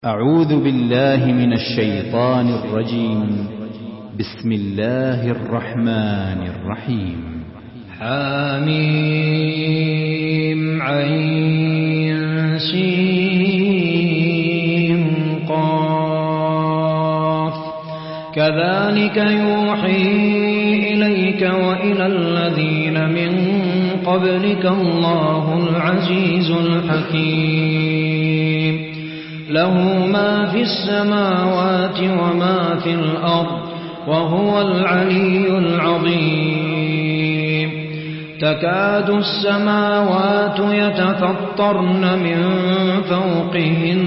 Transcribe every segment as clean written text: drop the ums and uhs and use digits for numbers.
أعوذ بالله من الشيطان الرجيم. بسم الله الرحمن الرحيم. حميم عين سين قاف كذلك يوحي إليك وإلى الذين من قبلك الله العزيز الحكيم له ما في السماوات وما في الأرض وهو العلي العظيم تكاد السماوات يتفطرن من فوقهن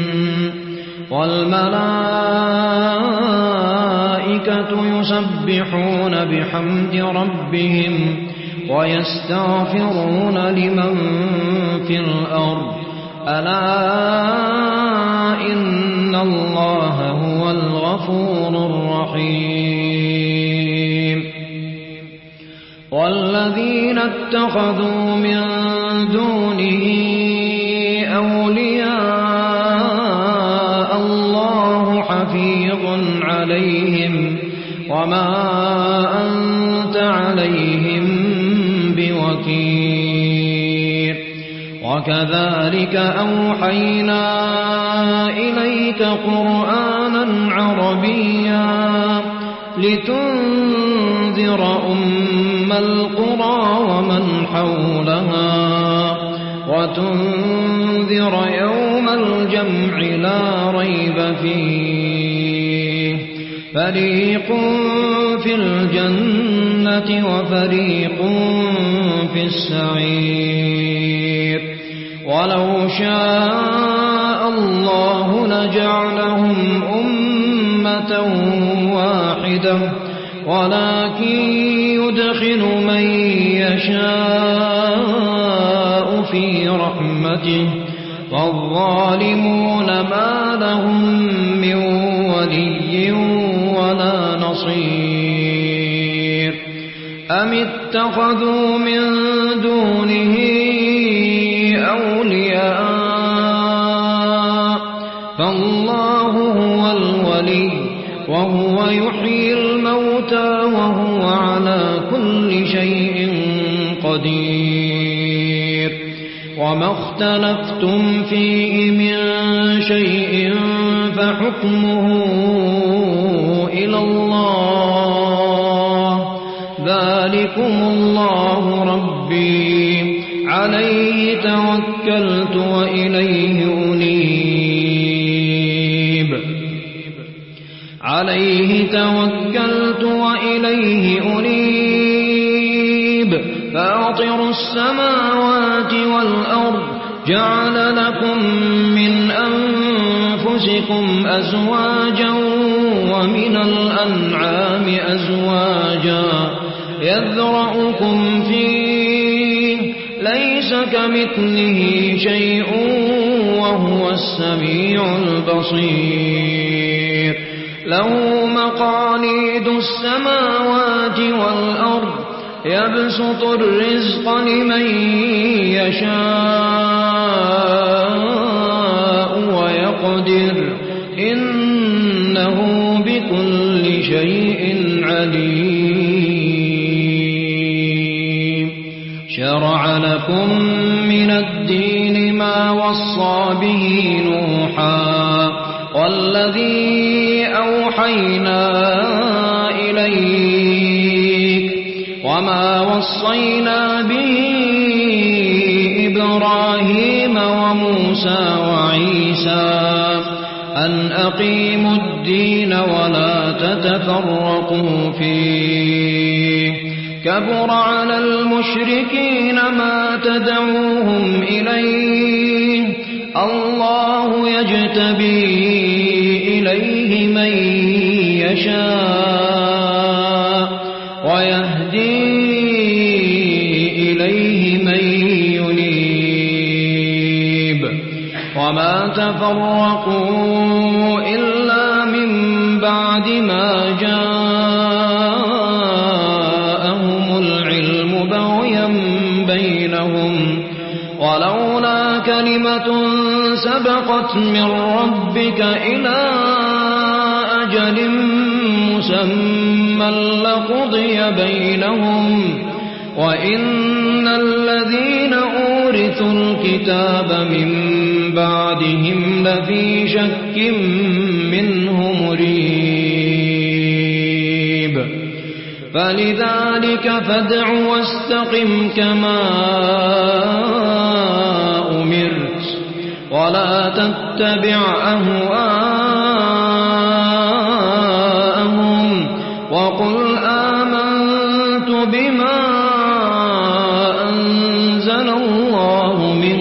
والملائكة يسبحون بحمد ربهم ويستغفرون لمن في الأرض ألا إن الله هو الغفور الرحيم والذين اتخذوا من دونه أولياء الله حفيظ عليهم وما أنت عليهم بوكيل وكذلك أوحينا إليك قرآنا عربيا لتنذر أم القرى ومن حولها وتنذر يوم الجمع لا ريب فيه فريق في الجنة وفريق في السعير ولو شاء الله لجعلهم أمة واحدة ولكن يدخل من يشاء في رحمته والظالمون ما لهم من ولي ولا نصير أم اتخذوا من دونه أولياء فالله هو الولي وهو يحيي الموتى وهو على كل شيء قدير وما اختلفتم فيه من شيء فحكمه إلى الله ذلكم الله ربي عليه توكلت وإليه أنيب فاطر السماوات والأرض جعل لكم من أنفسكم أزواجا ومن الأنعام أزواجا يذرأكم فيه ليس كمثله شيء وهو السميع البصير له مقاليد السماوات والأرض يبسط الرزق لمن يشاء ويقدر إنه بكل شيء عليم شرع لكم من الدين ما وصى به نوحا والذي أوحينا إليك وما وصينا به إبراهيم وموسى وعيسى أن أقيموا الدين ولا تتفرقوا فيه كبر على المشركين ما تدعوهم إليه الله يجتبي إليه من يشاء ويهدي إليه من ينيب وما تفرقوا إلا من بعد ما جاءهم العلم بغيا بينهم ولولا كلمة سبقت من ربك ربك إلى أجل مسمى لقضي بينهم وإن الذين أورثوا الكتاب من بعدهم لفي شك منه مريب فلذلك فادع واستقم كما أمرت ولا تتبع أهواءهم وقل آمنت بما أنزل الله من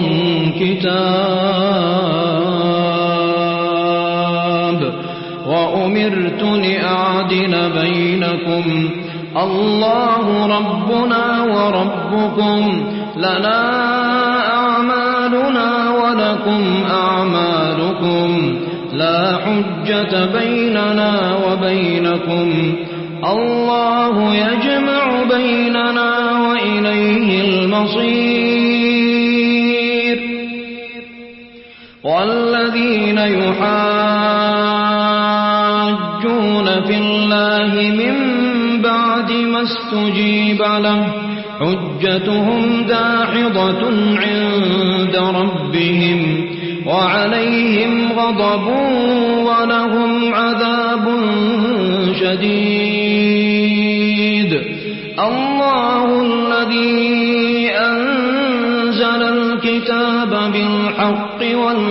كتاب وأمرت لأعدل بينكم الله ربنا وربكم لنا أعمالنا ولكم أعمالكم لا حجة بيننا وبينكم الله يجمع بيننا وإليه المصير والذين يحاجون في الله من بعد ما استجيب له حجتهم داحضة عند ربهم وعليهم غضب ولهم عذاب شديد الله الذي أنزل الكتاب بالحق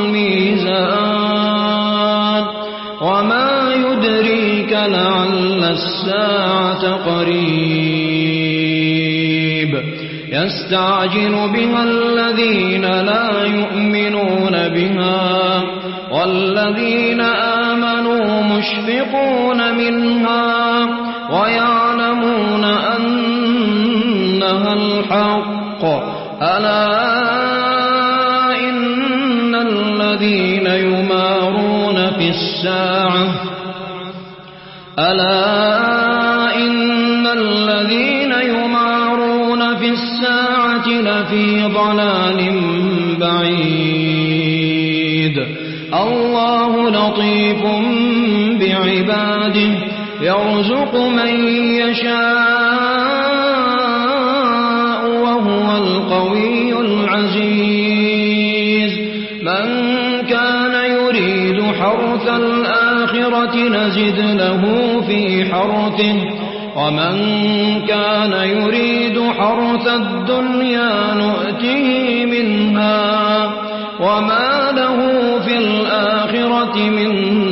والميزان وما يدريك لعل الساعة قريب يستعجل بها الذين لا يؤمنون بها والذين آمنوا مشفقون منها ويعلمون أنها الحق ألا إن الذين يمارون في الساعة لفي ضلال بعيد الله لطيف بعباده يرزق من يشاء وهو القوي العزيز من كان يريد حرث الآخرة نزد له في حرثه ومن كان يريد حرث الدنيا نؤته منها وما له في الآخرة من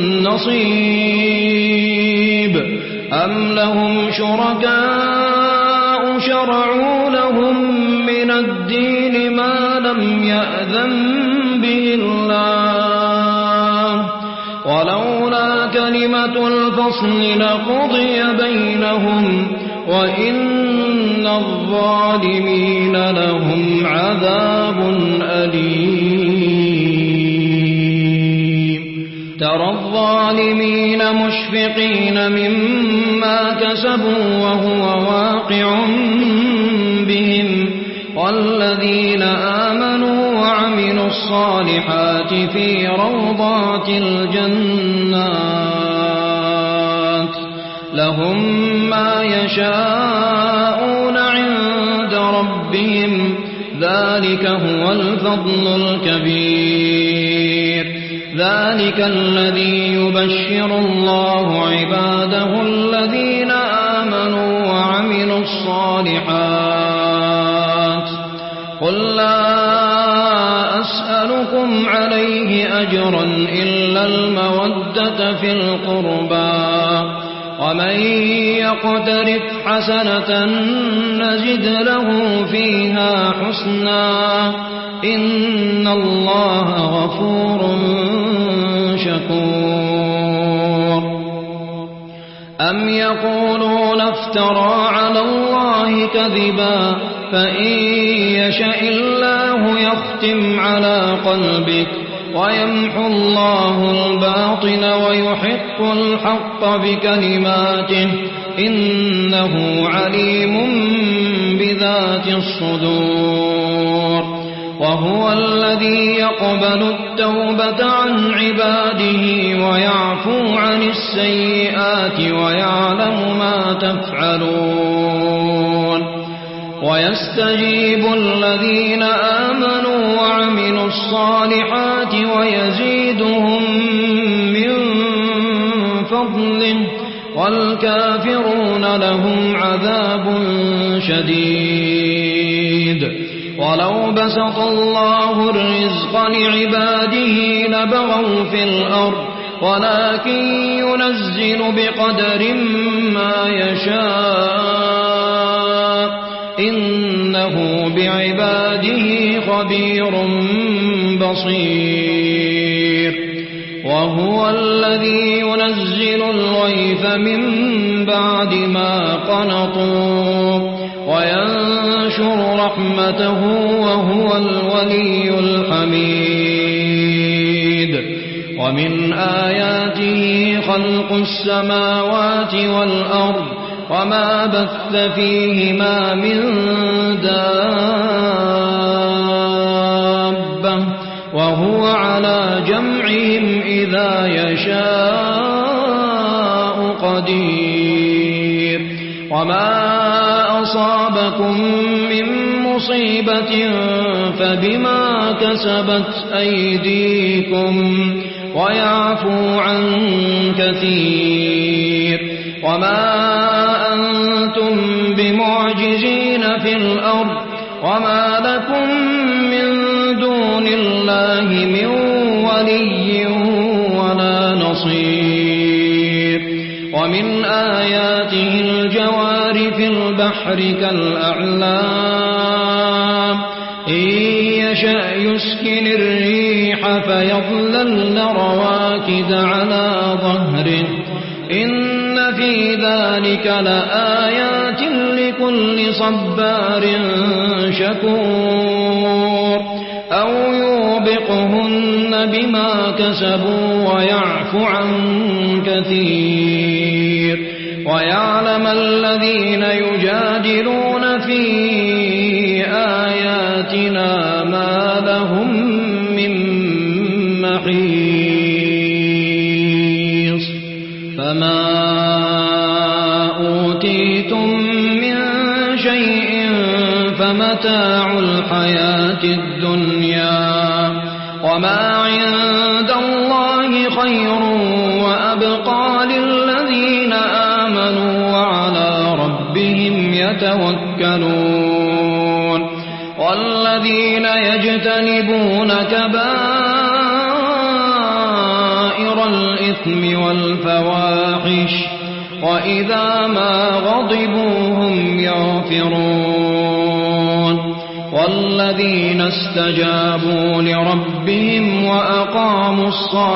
نصيب أم لهم شركاء شرعوا لهم من الدين ما لم يأذن به الله ولولا كلمة الفصل لقضي بينهم وإن الظالمين لهم عذاب أليم ترى الظالمين مشفقين مما كسبوا وهو واقع بهم والذين آمنوا وعملوا الصالحات في روضات الجنات لهم ما يشاءون عند ربهم ذلك هو الفضل الكبير ذلك الذي يبشر الله عباده الذين آمنوا وعملوا الصالحات قل لا أسألكم عليه أجرا إلا المودة في القربى ومن يقترف حسنة نزد له فيها حسنا إن الله غفور شكور أم يقولون افترى على الله كذبا فإن يشاء الله يختم على قلبك ويمحو الله الباطل ويحق الحق بكلماته إنه عليم بذات الصدور وهو الذي يقبل التوبة عن عباده ويعفو عن السيئات ويعلم ما تفعلون ويستجيب الذين آمنوا وعملوا الصالحات ويزيدهم من فضله والكافرون لهم عذاب شديد ولو بسط الله الرزق لعباده لبغوا في الأرض ولكن ينزل بقدر ما يشاء إنه بعباده خبير بصير وهو الذي ينزل الغيث من بعد ما قنطوا وينشر رحمته وهو الولي الحميد ومن آياته خلق السماوات والأرض وما بث فيهما من دابة وهو على جمعهم إذا يشاء قدير وما أصابكم من مصيبة فبما كسبت أيديكم ويعفو عن كثير وما أنتم بمعجزين في الأرض وما لكم من دون الله من ولي ولا نصير ومن آياته الجوار في البحر كالأعلام إن يشأ يسكن الريح فيظللن رواكد على ظهره إن في ذلك لآيات لكل صبار شكور أو يوبقهن بما كسبوا ويعفو عن كثير ويعلم الذين يجادلون في آياتنا ما لهم من محيص فما أوتيتم من شيء فمتاع الحياة الدنيا وما عند الله خير وأبقى للذين آمنوا وعلى ربهم يتوكلون والذين يجتنبون كبائر الإثم والفواحش وإذا ما غضبوا هم يغفرون والذين استجابوا لربهم وأقاموا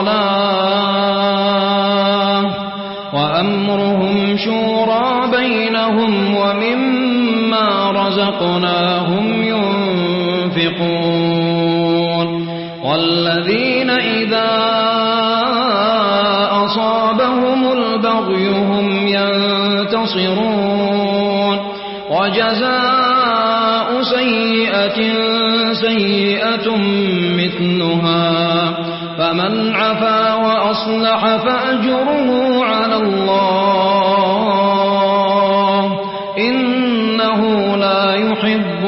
الصلاة وأمرهم شورى بينهم ومما رزقناهم ينفقون والذين إذا أصابهم البغي هم ينتصرون وجزاء سيئة سيئة مثلها فمن عفا وأصلح فأجره على الله إنه لا يحب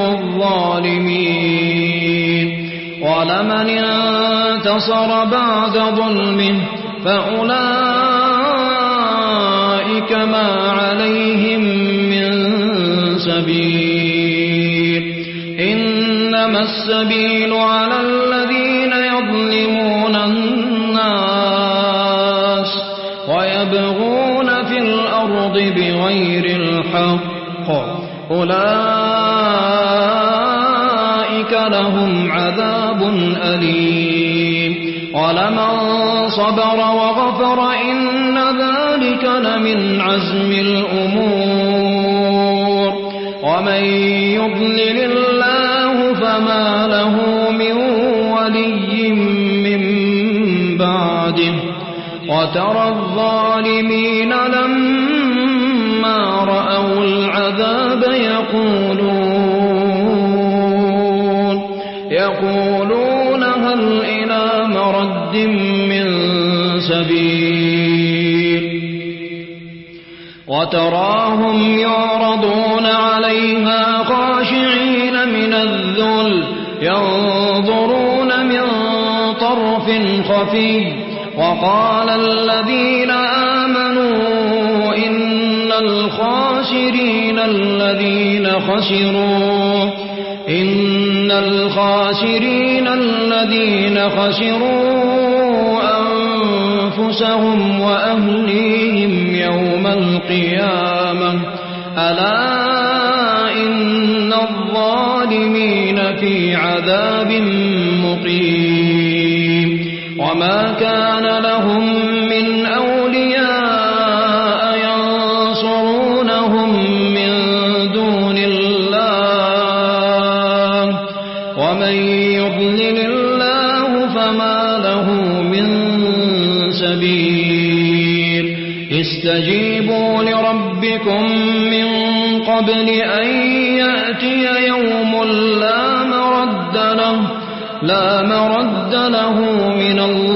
الظالمين ولمن انتصر بعد ظلمه فأولئك ما عليهم من سبيل إنما السبيل على الذين يظلمون الناس ويبغون في الأرض بغير الحق أولئك لهم عذاب أليم ولمن صبر وغفر إن ذلك لمن عزم الأمور ومن يضلل الله فما له من ولي من بعده وترى الظالمين لما رأوا العذاب يقولون ويقولون هل إلى مرد من سبيل وتراهم يعرضون عليها خاشعين من الذل ينظرون من طرف خفي وقال الذين آمنوا إن الخاسرين الذين خسروا أنفسهم وأهليهم يوم القيامة ألا إن الظالمين في عذاب مقيم وما كان لهم من أولياء ينصرونهم من دون الله ومن يضلل الله فما له من سبيل استجيبوا لربكم من قبل أن يأتي يوم لا مرد له من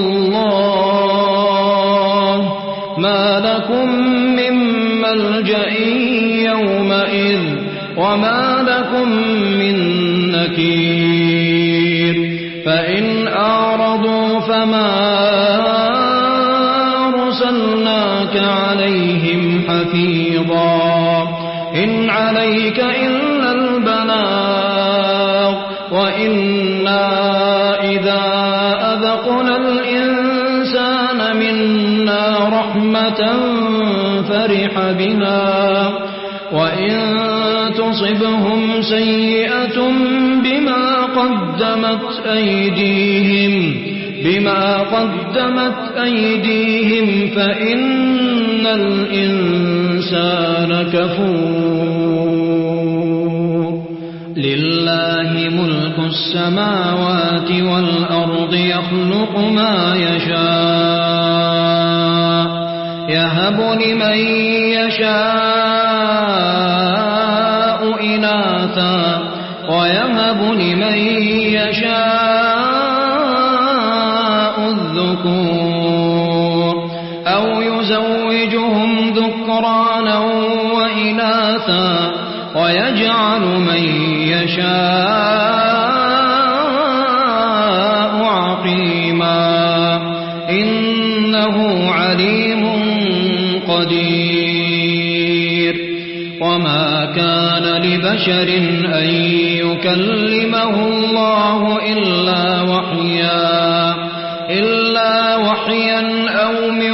الله ما لكم من ملجأ يومئذ وما لكم من نكير فإن أعرضوا فما أرسلناك عليهم حفيظا إن عليك إلا البلاغ وإنا إذا أذقنا الإنسان منا رحمة فرح بها وإن تصبهم سيئة بما قدمت أيديهم فإن الإنسان كفور لله ملك السماوات والأرض يخلق ما يشاء يهب لمن يشاء إناثا ويهب لمن يشاء الذكور أو يزوجهم ذكرانا وإناثا ويجعل من يشاء عقيما إنه عليم قدير وما كان لبشر أن يكلمه الله إلا وحيا أو من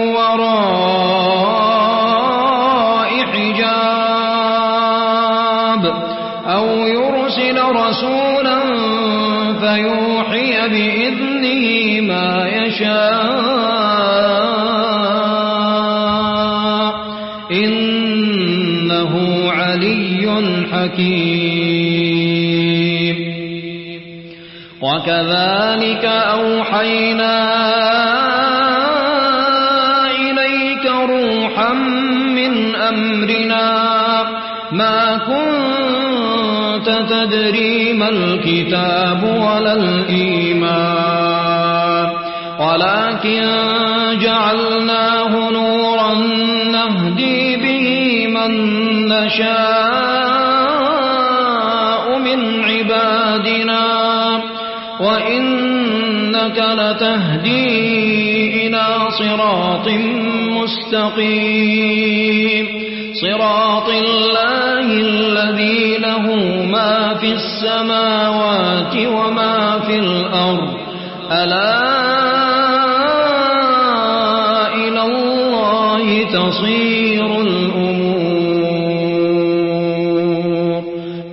وراء حجاب أو يرسل رسولا فيوحي بإذنه ما يشاء إنه علي حكيم وكذلك أوحينا إليك روحا من أمرنا ما كنت تدري ما الكتاب ولا الإيمان ولكن جعلناه نورا نهدي به من نشاء من عبادنا وإنك لتهدي إلى صراط مستقيم صراط الله الذي له ما في السماوات وما في الأرض ألا إلى الله تصير الأمور